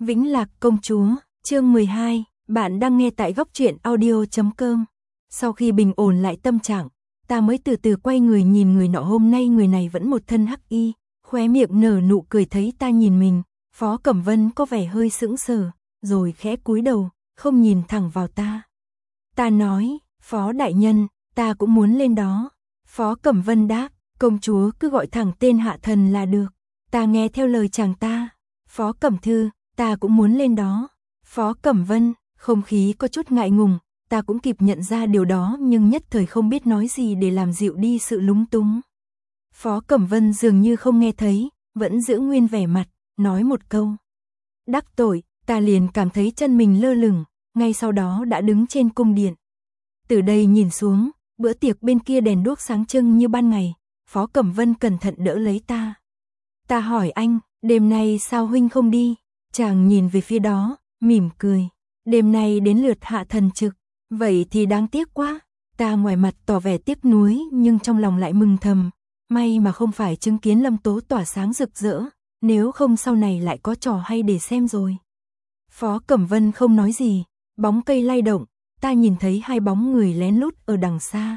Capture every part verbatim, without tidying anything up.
Vĩnh Lạc công chúa, chương mười hai, bạn đang nghe tại góc truyện audio chấm com. Sau khi bình ổn lại tâm trạng, ta mới từ từ quay người nhìn người nọ. Hôm nay người này vẫn một thân hắc y, khóe miệng nở nụ cười thấy ta nhìn mình. Phó Cẩm Vân có vẻ hơi sững sờ, rồi khẽ cúi đầu, không nhìn thẳng vào ta. Ta nói, Phó đại nhân, ta cũng muốn lên đó. Phó Cẩm Vân đáp, công chúa cứ gọi thẳng tên hạ thần là được. Ta nghe theo lời chàng ta. Phó Cẩm Thư, ta cũng muốn lên đó. Phó Cẩm Vân, không khí có chút ngại ngùng, ta cũng kịp nhận ra điều đó nhưng nhất thời không biết nói gì để làm dịu đi sự lúng túng. Phó Cẩm Vân dường như không nghe thấy, vẫn giữ nguyên vẻ mặt, nói một câu. Đắc tội, ta liền cảm thấy chân mình lơ lửng, ngay sau đó đã đứng trên cung điện. Từ đây nhìn xuống, bữa tiệc bên kia đèn đuốc sáng trưng như ban ngày. Phó Cẩm Vân cẩn thận đỡ lấy ta. Ta hỏi anh, đêm nay sao huynh không đi? Chàng nhìn về phía đó, mỉm cười. Đêm nay đến lượt hạ thần trực, vậy thì đáng tiếc quá. Ta ngoài mặt tỏ vẻ tiếc nuối nhưng trong lòng lại mừng thầm. May mà không phải chứng kiến Lâm Tố tỏa sáng rực rỡ, nếu không sau này lại có trò hay để xem rồi. Phó Cẩm Vân không nói gì, bóng cây lay động, ta nhìn thấy hai bóng người lén lút ở đằng xa.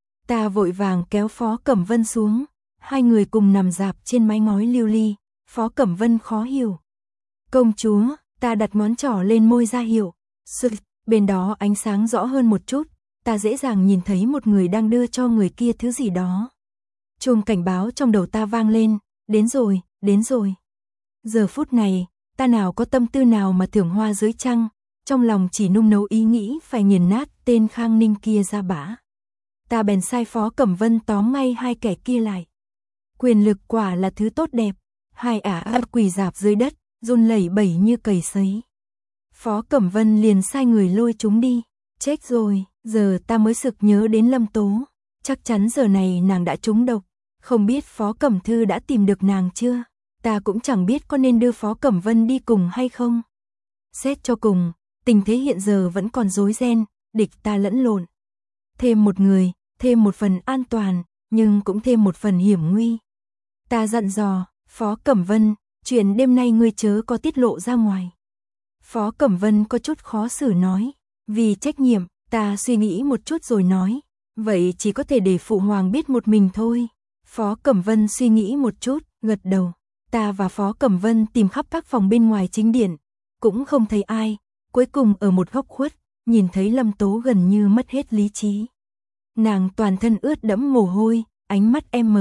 Ta vội vàng kéo Phó Cẩm Vân xuống, hai người cùng nằm rạp trên mái ngói lưu ly. Phó Cẩm Vân khó hiểu. Công chúa, ta đặt ngón trỏ lên môi ra hiệu. Sự, bên đó ánh sáng rõ hơn một chút, ta dễ dàng nhìn thấy một người đang đưa cho người kia thứ gì đó. Chuông cảnh báo trong đầu ta vang lên, đến rồi, đến rồi. Giờ phút này, ta nào có tâm tư nào mà thưởng hoa dưới trăng, trong lòng chỉ nung nấu ý nghĩ phải nghiền nát tên Khang Ninh kia ra bã. Ta bèn sai Phó Cẩm Vân tóm ngay hai kẻ kia lại. Quyền lực quả là thứ tốt đẹp. Hai ả ả quỳ rạp dưới đất, run lẩy bẩy như cầy sấy. Phó Cẩm Vân liền sai người lôi chúng đi. Chết rồi, giờ ta mới sực nhớ đến Lâm Tố. Chắc chắn giờ này nàng đã trúng độc. Không biết Phó Cẩm Thư đã tìm được nàng chưa? Ta cũng chẳng biết có nên đưa Phó Cẩm Vân đi cùng hay không. Xét cho cùng, tình thế hiện giờ vẫn còn rối ren, địch ta lẫn lộn. Thêm một người, thêm một phần an toàn, nhưng cũng thêm một phần hiểm nguy. Ta dặn dò, Phó Cẩm Vân, chuyện đêm nay ngươi chớ có tiết lộ ra ngoài. Phó Cẩm Vân có chút khó xử nói, vì trách nhiệm, ta suy nghĩ một chút rồi nói, vậy chỉ có thể để phụ hoàng biết một mình thôi. Phó Cẩm Vân suy nghĩ một chút, gật đầu. Ta và Phó Cẩm Vân tìm khắp các phòng bên ngoài chính điện, cũng không thấy ai. Cuối cùng ở một góc khuất, nhìn thấy Lâm Tố gần như mất hết lý trí. Nàng toàn thân ướt đẫm mồ hôi, ánh mắt M,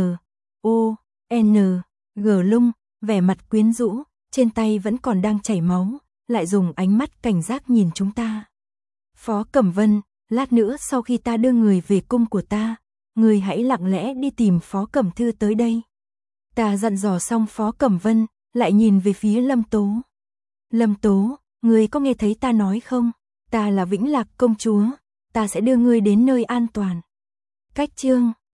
O, N, G lung, vẻ mặt quyến rũ, trên tay vẫn còn đang chảy máu, lại dùng ánh mắt cảnh giác nhìn chúng ta. Phó Cẩm Vân, lát nữa sau khi ta đưa người về cung của ta, người hãy lặng lẽ đi tìm Phó Cẩm Thư tới đây. Ta dặn dò xong Phó Cẩm Vân, lại nhìn về phía Lâm Tố. Lâm Tố, người có nghe thấy ta nói không? Ta là Vĩnh Lạc công chúa, ta sẽ đưa ngươi đến nơi an toàn. Cách chương